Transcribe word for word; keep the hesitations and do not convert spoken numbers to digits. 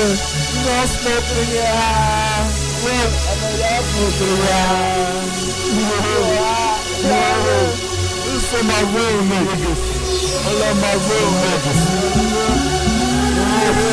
You know I'm smoking in your high. Look, I know y'all smoking in your high. You know, this is for my real niggas. I love my real niggas.